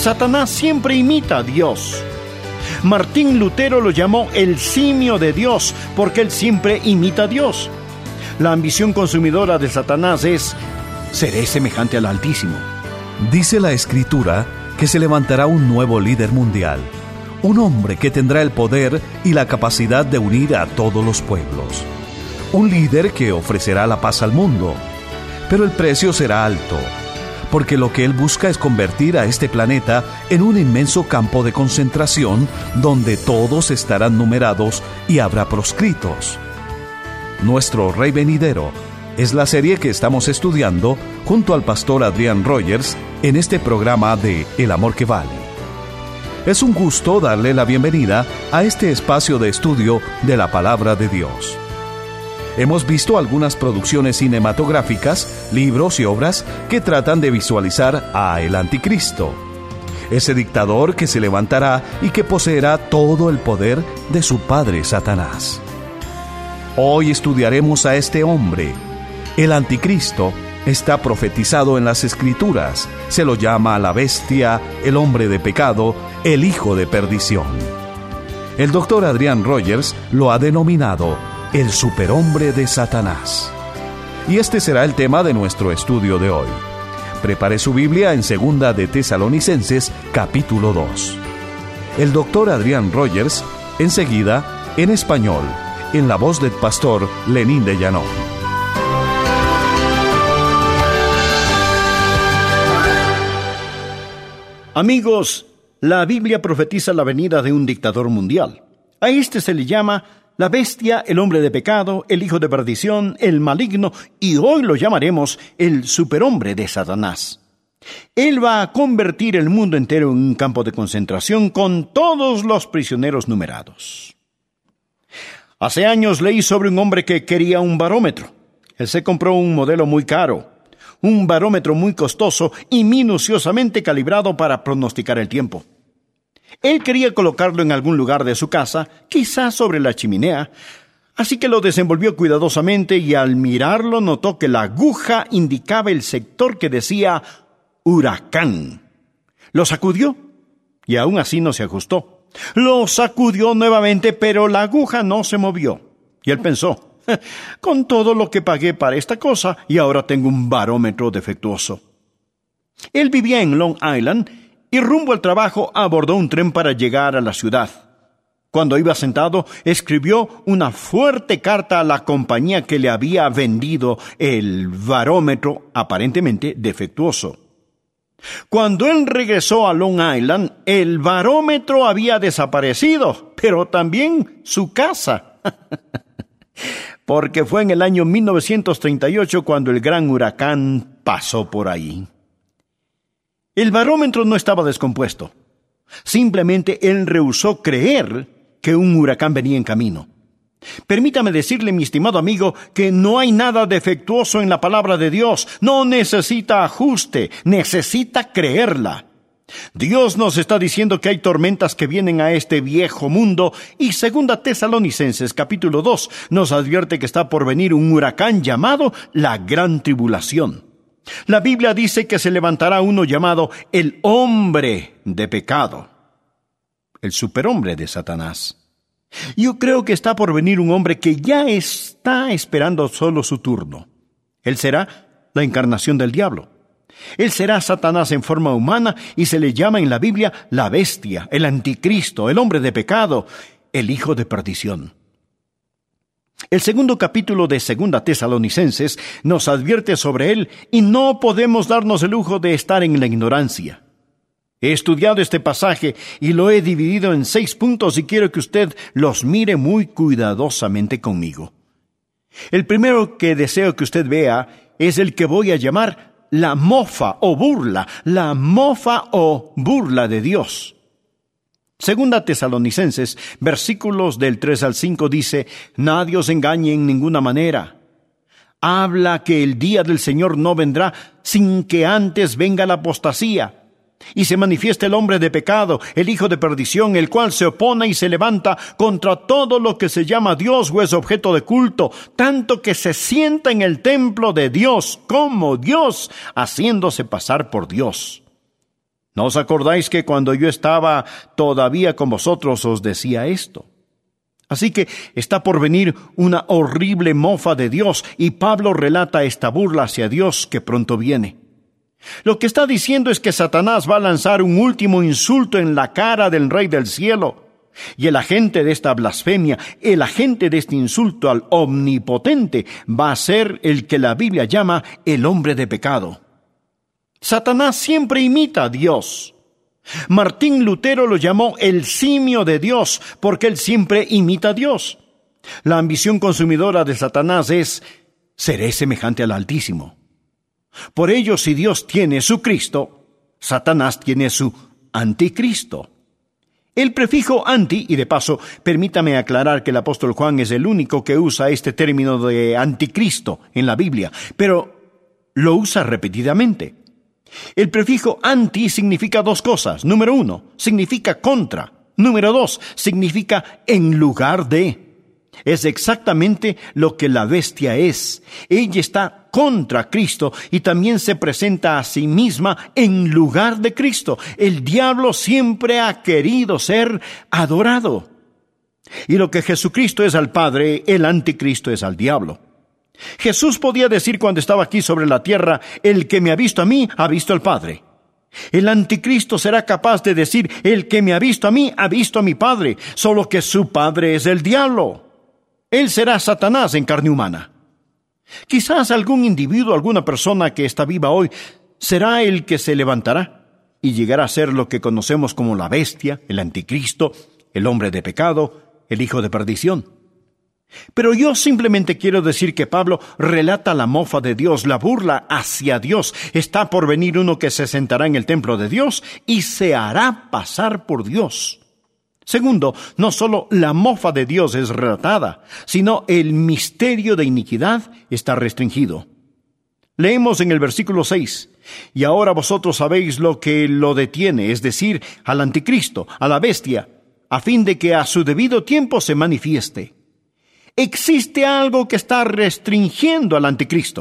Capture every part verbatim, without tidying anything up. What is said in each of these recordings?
Satanás siempre imita a Dios. Martín Lutero lo llamó el simio de Dios, porque él siempre imita a Dios. La ambición consumidora de Satanás es: seré semejante al Altísimo. Dice la Escritura que se levantará un nuevo líder mundial, un hombre que tendrá el poder y la capacidad de unir a todos los pueblos. Un líder que ofrecerá la paz al mundo, pero el precio será alto, porque lo que él busca es convertir a este planeta en un inmenso campo de concentración donde todos estarán numerados y habrá proscritos. Nuestro Rey Venidero es la serie que estamos estudiando junto al pastor Adrián Rogers en este programa de El Amor que Vale. Es un gusto darle la bienvenida a este espacio de estudio de la Palabra de Dios. Hemos visto algunas producciones cinematográficas, libros y obras que tratan de visualizar a el Anticristo, ese dictador que se levantará y que poseerá todo el poder de su padre Satanás. Hoy estudiaremos a este hombre. El Anticristo está profetizado en las Escrituras. Se lo llama la bestia, el hombre de pecado, el hijo de perdición. El doctor Adrián Rogers lo ha denominado el superhombre de Satanás. Y este será el tema de nuestro estudio de hoy. Prepare su Biblia en Segunda de Tesalonicenses, capítulo dos. El doctor Adrián Rogers, enseguida, en español, en la voz del pastor Lenín de Llanón. Amigos, la Biblia profetiza la venida de un dictador mundial. A este se le llama la bestia, el hombre de pecado, el hijo de perdición, el maligno, y hoy lo llamaremos el superhombre de Satanás. Él va a convertir el mundo entero en un campo de concentración con todos los prisioneros numerados. Hace años leí sobre un hombre que quería un barómetro. Él se compró un modelo muy caro, un barómetro muy costoso y minuciosamente calibrado para pronosticar el tiempo. Él quería colocarlo en algún lugar de su casa, quizás sobre la chimenea, así que lo desenvolvió cuidadosamente y al mirarlo notó que la aguja indicaba el sector que decía huracán. Lo sacudió y aún así no se ajustó. Lo sacudió nuevamente, pero la aguja no se movió. Y él pensó: con todo lo que pagué para esta cosa y ahora tengo un barómetro defectuoso. Él vivía en Long Island y rumbo al trabajo abordó un tren para llegar a la ciudad. Cuando iba sentado, escribió una fuerte carta a la compañía que le había vendido el barómetro aparentemente defectuoso. Cuando él regresó a Long Island, el barómetro había desaparecido, pero también su casa. Porque fue en el año mil novecientos treinta y ocho cuando el gran huracán pasó por ahí. El barómetro no estaba descompuesto. Simplemente él rehusó creer que un huracán venía en camino. Permítame decirle, mi estimado amigo, que no hay nada defectuoso en la palabra de Dios. No necesita ajuste, necesita creerla. Dios nos está diciendo que hay tormentas que vienen a este viejo mundo y Segunda Tesalonicenses capítulo dos nos advierte que está por venir un huracán llamado la Gran Tribulación. La Biblia dice que se levantará uno llamado el hombre de pecado, el superhombre de Satanás. Yo creo que está por venir un hombre que ya está esperando solo su turno. Él será la encarnación del diablo. Él será Satanás en forma humana y se le llama en la Biblia la bestia, el anticristo, el hombre de pecado, el hijo de perdición. El segundo capítulo de Segunda Tesalonicenses nos advierte sobre él y no podemos darnos el lujo de estar en la ignorancia. He estudiado este pasaje y lo he dividido en seis puntos y quiero que usted los mire muy cuidadosamente conmigo. El primero que deseo que usted vea es el que voy a llamar la mofa o burla, la mofa o burla de Dios. Segunda Tesalonicenses, versículos del tres al cinco dice: nadie os engañe en ninguna manera. Habla que el día del Señor no vendrá sin que antes venga la apostasía y se manifiesta el hombre de pecado, el hijo de perdición, el cual se opone y se levanta contra todo lo que se llama Dios o es objeto de culto, tanto que se sienta en el templo de Dios como Dios, haciéndose pasar por Dios. ¿No os acordáis que cuando yo estaba todavía con vosotros os decía esto? Así que está por venir una horrible mofa de Dios, y Pablo relata esta burla hacia Dios que pronto viene. Lo que está diciendo es que Satanás va a lanzar un último insulto en la cara del Rey del Cielo. Y el agente de esta blasfemia, el agente de este insulto al Omnipotente, va a ser el que la Biblia llama el hombre de pecado. Satanás siempre imita a Dios. Martín Lutero lo llamó el simio de Dios, porque él siempre imita a Dios. La ambición consumidora de Satanás es: seré semejante al Altísimo. Por ello, si Dios tiene su Cristo, Satanás tiene su anticristo. El prefijo anti, y de paso, permítame aclarar que el apóstol Juan es el único que usa este término de anticristo en la Biblia, pero lo usa repetidamente. El prefijo anti significa dos cosas. Número uno, significa contra. Número dos, significa en lugar de. Es exactamente lo que la bestia es. Ella está contra Cristo y también se presenta a sí misma en lugar de Cristo. El diablo siempre ha querido ser adorado. Y lo que Jesucristo es al Padre, el anticristo es al diablo. Jesús podía decir cuando estaba aquí sobre la tierra: el que me ha visto a mí, ha visto al Padre. El anticristo será capaz de decir: el que me ha visto a mí, ha visto a mi Padre, solo que su padre es el diablo. Él será Satanás en carne humana. Quizás algún individuo, alguna persona que está viva hoy, será el que se levantará y llegará a ser lo que conocemos como la bestia, el anticristo, el hombre de pecado, el hijo de perdición. Pero yo simplemente quiero decir que Pablo relata la mofa de Dios, la burla hacia Dios. Está por venir uno que se sentará en el templo de Dios y se hará pasar por Dios. Segundo, no solo la mofa de Dios es relatada, sino el misterio de iniquidad está restringido. Leemos en el versículo seis: y ahora vosotros sabéis lo que lo detiene, es decir, al anticristo, a la bestia, a fin de que a su debido tiempo se manifieste. Existe algo que está restringiendo al anticristo.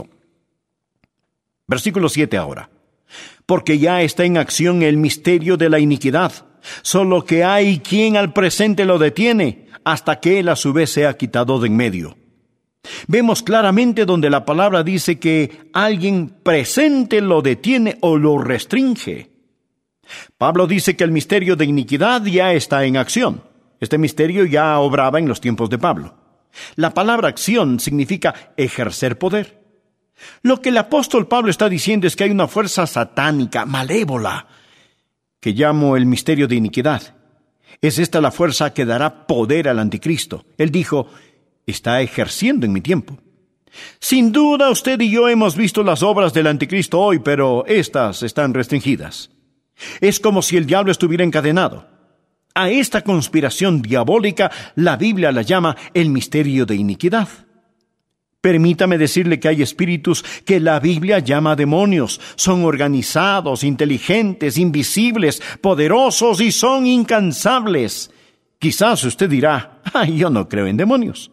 Versículo siete ahora: porque ya está en acción el misterio de la iniquidad, solo que hay quien al presente lo detiene, hasta que él a su vez sea quitado de en medio. Vemos claramente donde la palabra dice que alguien presente lo detiene o lo restringe. Pablo dice que el misterio de iniquidad ya está en acción. Este misterio ya obraba en los tiempos de Pablo. La palabra acción significa ejercer poder. Lo que el apóstol Pablo está diciendo es que hay una fuerza satánica, malévola, que llamo el misterio de iniquidad. Es esta la fuerza que dará poder al anticristo. Él dijo: está ejerciendo en mi tiempo. Sin duda usted y yo hemos visto las obras del anticristo hoy, pero estas están restringidas. Es como si el diablo estuviera encadenado. A esta conspiración diabólica la Biblia la llama el misterio de iniquidad. Permítame decirle que hay espíritus que la Biblia llama demonios. Son organizados, inteligentes, invisibles, poderosos y son incansables. Quizás usted dirá: ¡ay, yo no creo en demonios!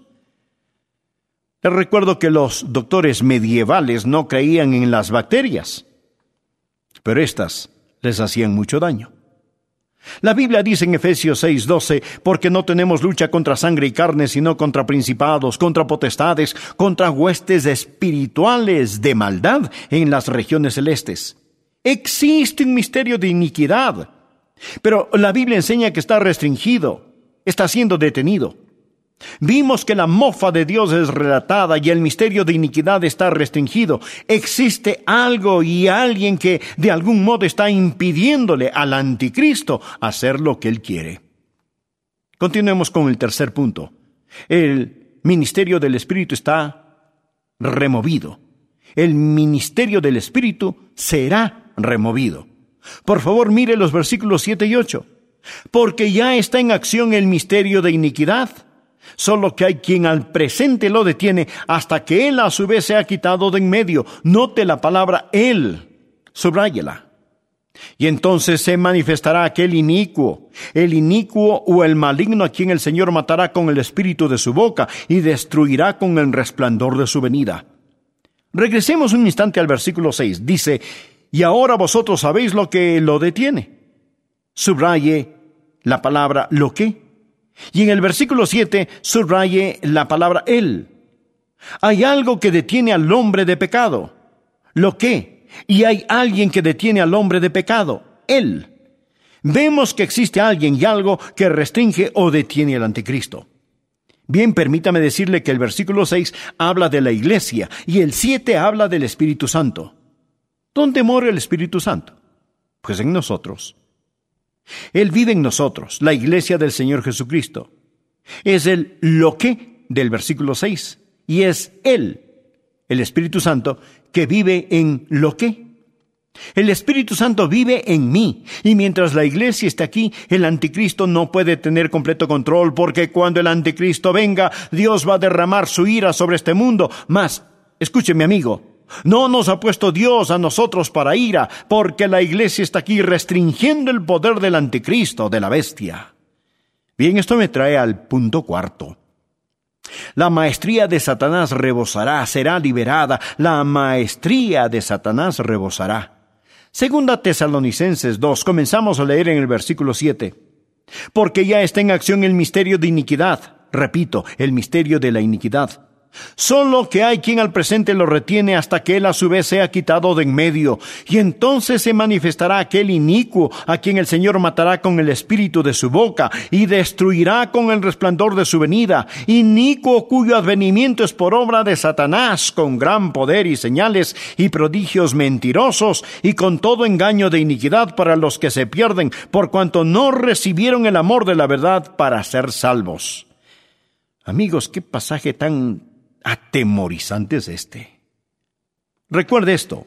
Les recuerdo que los doctores medievales no creían en las bacterias, pero éstas les hacían mucho daño. La Biblia dice en Efesios seis doce, porque no tenemos lucha contra sangre y carne, sino contra principados, contra potestades, contra huestes espirituales de maldad en las regiones celestes. Existe un misterio de iniquidad, pero la Biblia enseña que está restringido, está siendo detenido. Vimos que la mofa de Dios es relatada y el misterio de iniquidad está restringido. Existe algo y alguien que de algún modo está impidiéndole al anticristo hacer lo que él quiere. Continuemos con el tercer punto. El ministerio del Espíritu está removido. El ministerio del Espíritu será removido. Por favor, mire los versículos siete y ocho. Porque ya está en acción el misterio de iniquidad, solo que hay quien al presente lo detiene hasta que él a su vez se ha quitado de en medio. Note la palabra él, subráyela. Y entonces se manifestará aquel inicuo, el inicuo o el maligno a quien el Señor matará con el espíritu de su boca y destruirá con el resplandor de su venida. Regresemos un instante al versículo seis. Dice: y ahora vosotros sabéis lo que lo detiene. subraye la palabra lo que. Y en el versículo siete, subraye la palabra él. Hay algo que detiene al hombre de pecado. Lo que. Y hay alguien que detiene al hombre de pecado. Él. Vemos que existe alguien y algo que restringe o detiene al anticristo. Bien, permítame decirle que el versículo seis habla de la iglesia y el siete habla del Espíritu Santo. ¿Dónde mora el Espíritu Santo? Pues en nosotros. Él vive en nosotros, la iglesia del Señor Jesucristo. Es el lo que del versículo seis y es Él, el Espíritu Santo, que vive en lo que. El Espíritu Santo vive en mí, y mientras la iglesia está aquí, el anticristo no puede tener completo control, porque cuando el anticristo venga, Dios va a derramar su ira sobre este mundo. Mas, escúcheme, amigo, no nos ha puesto Dios a nosotros para ira, porque la iglesia está aquí restringiendo el poder del anticristo, de la bestia. Bien, esto me trae al punto cuarto. La maestría de Satanás rebosará, será liberada. La maestría de Satanás rebosará. Segunda Tesalonicenses dos, comenzamos a leer en el versículo siete. Porque ya está en acción el misterio de iniquidad. Repito, el misterio de la iniquidad. Solo que hay quien al presente lo retiene hasta que él a su vez sea quitado de en medio. Y entonces se manifestará aquel inicuo a quien el Señor matará con el espíritu de su boca y destruirá con el resplandor de su venida. Inicuo cuyo advenimiento es por obra de Satanás, con gran poder y señales y prodigios mentirosos y con todo engaño de iniquidad para los que se pierden, por cuanto no recibieron el amor de la verdad para ser salvos. Amigos, qué pasaje tan atemorizante es este. Recuerde esto.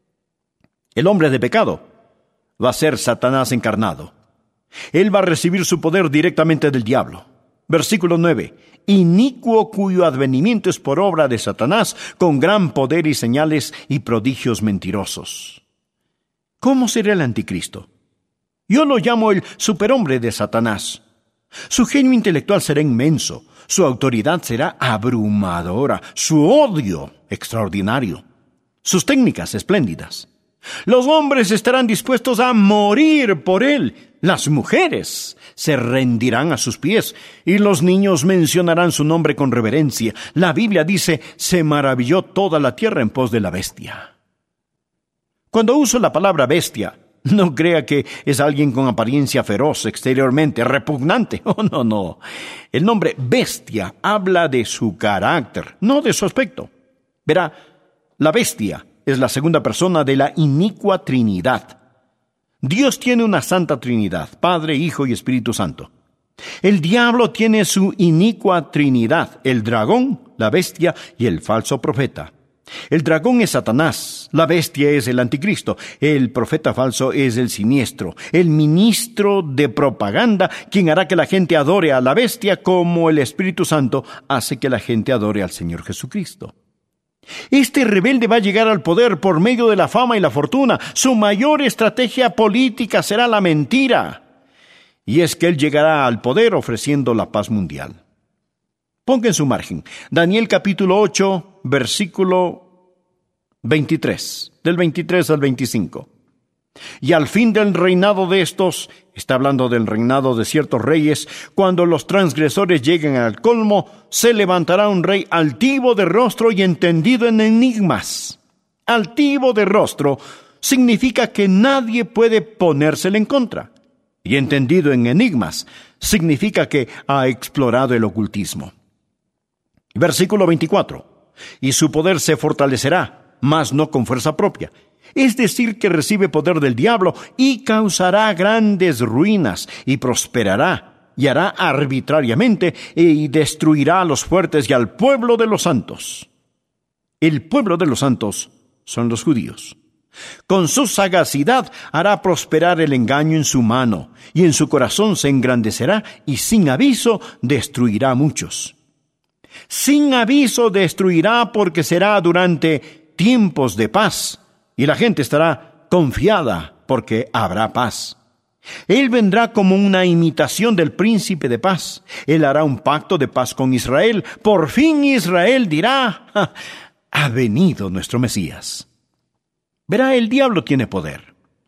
El hombre de pecado va a ser Satanás encarnado. Él va a recibir su poder directamente del diablo. Versículo nueve. Inicuo cuyo advenimiento es por obra de Satanás, con gran poder y señales y prodigios mentirosos. ¿Cómo será el anticristo? Yo lo llamo el superhombre de Satanás. Su genio intelectual será inmenso, su autoridad será abrumadora, su odio extraordinario, sus técnicas espléndidas. Los hombres estarán dispuestos a morir por él, las mujeres se rendirán a sus pies y los niños mencionarán su nombre con reverencia. La Biblia dice, se maravilló toda la tierra en pos de la bestia. Cuando uso la palabra bestia, no crea que es alguien con apariencia feroz exteriormente, repugnante. Oh, no, no. El nombre bestia habla de su carácter, no de su aspecto. Verá, la bestia es la segunda persona de la inicua Trinidad. Dios tiene una santa Trinidad, Padre, Hijo y Espíritu Santo. El diablo tiene su inicua Trinidad, el dragón, la bestia y el falso profeta. El dragón es Satanás, la bestia es el anticristo, el profeta falso es el siniestro, el ministro de propaganda, quien hará que la gente adore a la bestia como el Espíritu Santo hace que la gente adore al Señor Jesucristo. Este rebelde va a llegar al poder por medio de la fama y la fortuna. Su mayor estrategia política será la mentira. Y es que él llegará al poder ofreciendo la paz mundial. Ponga en su margen Daniel capítulo ocho, versículo veintitrés, del veintitrés al veinticinco. Y al fin del reinado de estos, está hablando del reinado de ciertos reyes, cuando los transgresores lleguen al colmo, se levantará un rey altivo de rostro y entendido en enigmas. Altivo de rostro significa que nadie puede ponérsele en contra. Y entendido en enigmas significa que ha explorado el ocultismo. Versículo veinticuatro. Y su poder se fortalecerá, mas no con fuerza propia. Es decir, que recibe poder del diablo y causará grandes ruinas y prosperará y hará arbitrariamente y destruirá a los fuertes y al pueblo de los santos. El pueblo de los santos son los judíos. Con su sagacidad hará prosperar el engaño en su mano y en su corazón se engrandecerá y sin aviso destruirá a muchos. Sin aviso destruirá porque será durante tiempos de paz. Y la gente estará confiada porque habrá paz. Él vendrá como una imitación del príncipe de paz. Él hará un pacto de paz con Israel. Por fin Israel dirá, ja, ha venido nuestro Mesías. Verá, el diablo tiene poder.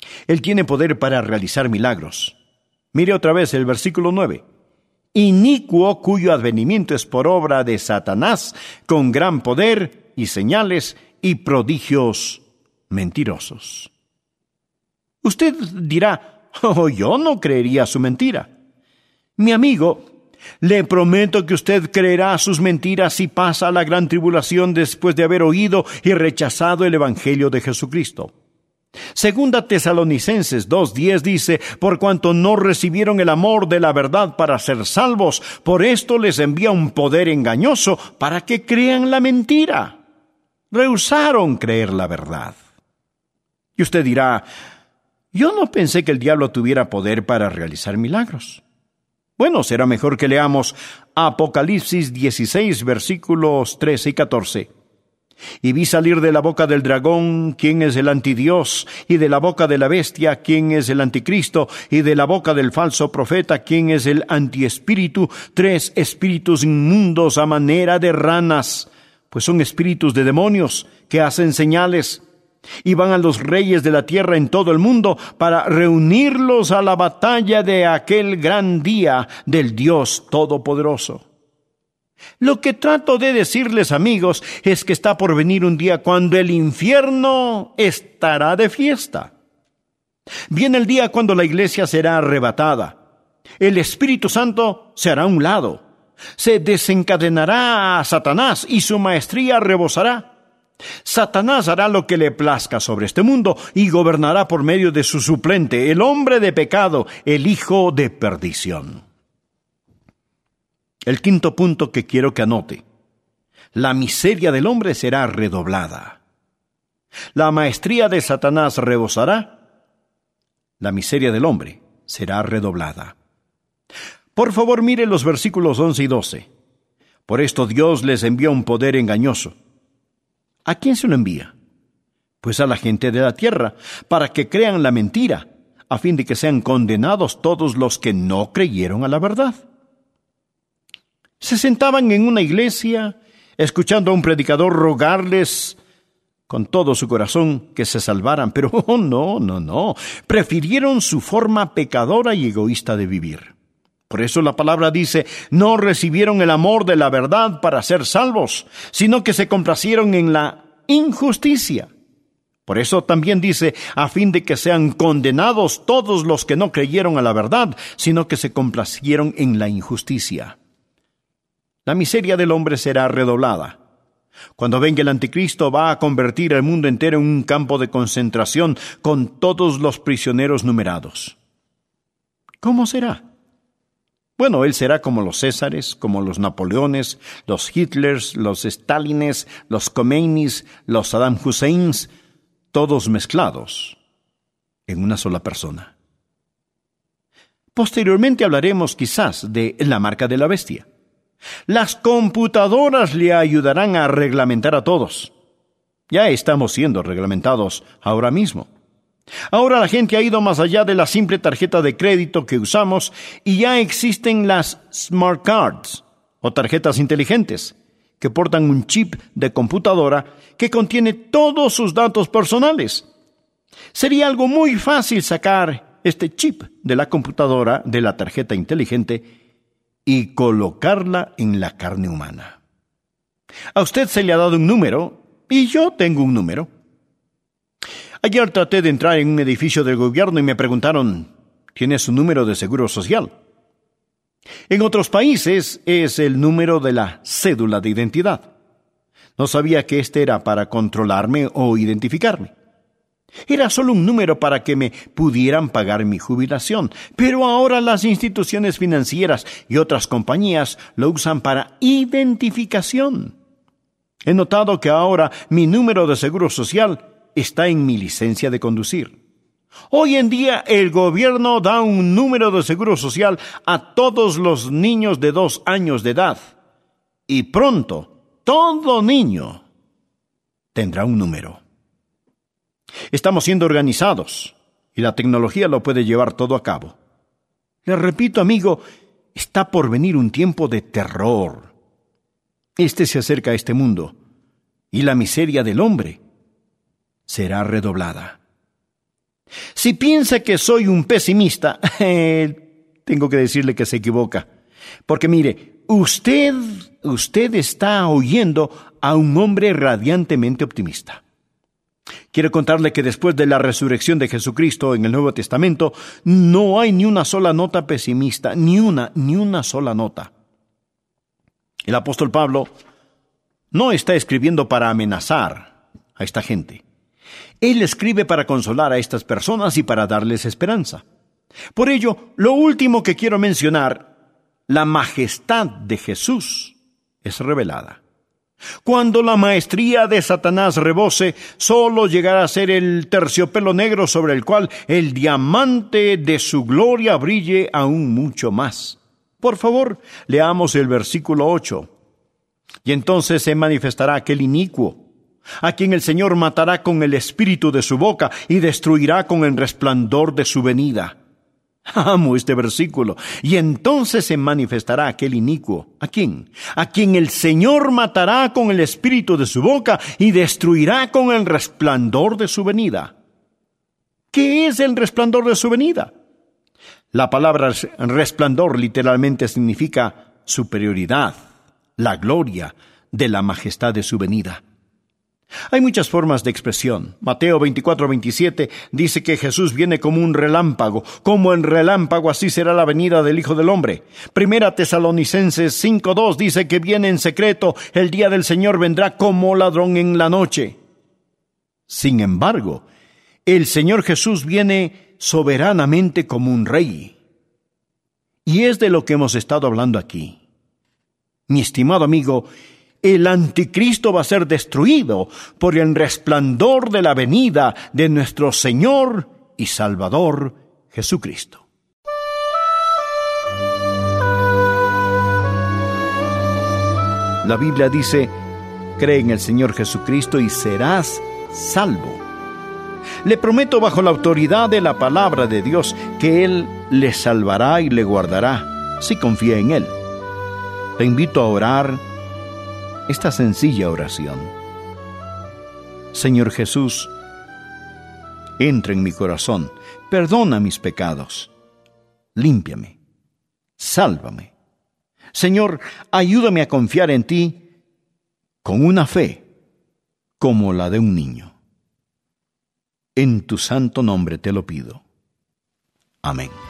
Él tiene poder para realizar milagros. Mire otra vez el versículo nueve. Inicuo cuyo advenimiento es por obra de Satanás, con gran poder y señales y prodigios mentirosos. Usted dirá, oh, yo no creería su mentira. Mi amigo, le prometo que usted creerá sus mentiras si pasa la gran tribulación después de haber oído y rechazado el Evangelio de Jesucristo. Segunda Tesalonicenses dos diez dice, por cuanto no recibieron el amor de la verdad para ser salvos, por esto les envía un poder engañoso para que crean la mentira. Rehusaron creer la verdad. Y usted dirá, yo no pensé que el diablo tuviera poder para realizar milagros. Bueno, será mejor que leamos Apocalipsis dieciséis, versículos trece y catorce. Y vi salir de la boca del dragón, quien es el antidios, y de la boca de la bestia, quien es el anticristo, y de la boca del falso profeta, quien es el antiespíritu, tres espíritus inmundos a manera de ranas, pues son espíritus de demonios que hacen señales, y van a los reyes de la tierra en todo el mundo para reunirlos a la batalla de aquel gran día del Dios Todopoderoso. Lo que trato de decirles, amigos, es que está por venir un día cuando el infierno estará de fiesta. Viene el día cuando la iglesia será arrebatada. El Espíritu Santo se hará a un lado. Se desencadenará a Satanás y su maestría rebosará. Satanás hará lo que le plazca sobre este mundo y gobernará por medio de su suplente, el hombre de pecado, el hijo de perdición. El quinto punto que quiero que anote. La miseria del hombre será redoblada. La maestría de Satanás rebosará. La miseria del hombre será redoblada. Por favor, mire los versículos once y doce. Por esto Dios les envía un poder engañoso. ¿A quién se lo envía? Pues a la gente de la tierra, para que crean la mentira, a fin de que sean condenados todos los que no creyeron a la verdad. Se sentaban en una iglesia, escuchando a un predicador rogarles con todo su corazón que se salvaran, pero oh, no, no, no, prefirieron su forma pecadora y egoísta de vivir. Por eso la palabra dice, no recibieron el amor de la verdad para ser salvos, sino que se complacieron en la injusticia. Por eso también dice, a fin de que sean condenados todos los que no creyeron a la verdad, sino que se complacieron en la injusticia. La miseria del hombre será redoblada. Cuando venga el anticristo va a convertir el mundo entero en un campo de concentración con todos los prisioneros numerados. ¿Cómo será? Bueno, él será como los Césares, como los Napoleones, los Hitlers, los Stalines, los Khomeinis, los Saddam Husseins, todos mezclados en una sola persona. Posteriormente hablaremos quizás de la marca de la bestia. Las computadoras le ayudarán a reglamentar a todos. Ya estamos siendo reglamentados ahora mismo. Ahora la gente ha ido más allá de la simple tarjeta de crédito que usamos y ya existen las smart cards o tarjetas inteligentes que portan un chip de computadora que contiene todos sus datos personales. Sería algo muy fácil sacar este chip de la computadora de la tarjeta inteligente y colocarla en la carne humana. A usted se le ha dado un número y yo tengo un número. Ayer traté de entrar en un edificio del gobierno y me preguntaron, ¿tiene su número de seguro social? En otros países es el número de la cédula de identidad. No sabía que este era para controlarme o identificarme. Era solo un número para que me pudieran pagar mi jubilación, pero ahora las instituciones financieras y otras compañías lo usan para identificación. He notado que ahora mi número de seguro social está en mi licencia de conducir. Hoy en día el gobierno da un número de seguro social a todos los niños de dos años de edad. Y pronto, todo niño tendrá un número. Estamos siendo organizados y la tecnología lo puede llevar todo a cabo. Le repito, amigo, está por venir un tiempo de terror. Este se acerca a este mundo y la miseria del hombre será redoblada. Si piensa que soy un pesimista, eh, tengo que decirle que se equivoca. Porque mire, usted, usted está oyendo a un hombre radiantemente optimista. Quiero contarle que después de la resurrección de Jesucristo en el Nuevo Testamento, no hay ni una sola nota pesimista, ni una, ni una sola nota. El apóstol Pablo no está escribiendo para amenazar a esta gente. Él escribe para consolar a estas personas y para darles esperanza. Por ello, lo último que quiero mencionar, la majestad de Jesús es revelada. Cuando la maestría de Satanás rebose, solo llegará a ser el terciopelo negro sobre el cual el diamante de su gloria brille aún mucho más. Por favor, leamos el versículo ocho. Y entonces se manifestará aquel inicuo, a quien el Señor matará con el espíritu de su boca y destruirá con el resplandor de su venida. Amo este versículo. Y entonces se manifestará aquel inicuo. ¿A quién? A quien el Señor matará con el espíritu de su boca y destruirá con el resplandor de su venida. ¿Qué es el resplandor de su venida? La palabra resplandor literalmente significa superioridad, la gloria de la majestad de su venida. Hay muchas formas de expresión. Mateo veinticuatro veintisiete dice que Jesús viene como un relámpago. Como el relámpago, así será la venida del Hijo del Hombre. Primera Tesalonicenses cinco dos dice que viene en secreto. El día del Señor vendrá como ladrón en la noche. Sin embargo, el Señor Jesús viene soberanamente como un rey. Y es de lo que hemos estado hablando aquí. Mi estimado amigo, el anticristo va a ser destruido por el resplandor de la venida de nuestro Señor y Salvador Jesucristo. La Biblia dice, cree en el Señor Jesucristo y serás salvo. Le prometo bajo la autoridad de la palabra de Dios que Él le salvará y le guardará si confía en Él. Te invito a orar esta sencilla oración. Señor Jesús, entra en mi corazón, perdona mis pecados, límpiame, sálvame. Señor, ayúdame a confiar en ti con una fe como la de un niño. En tu santo nombre te lo pido. Amén.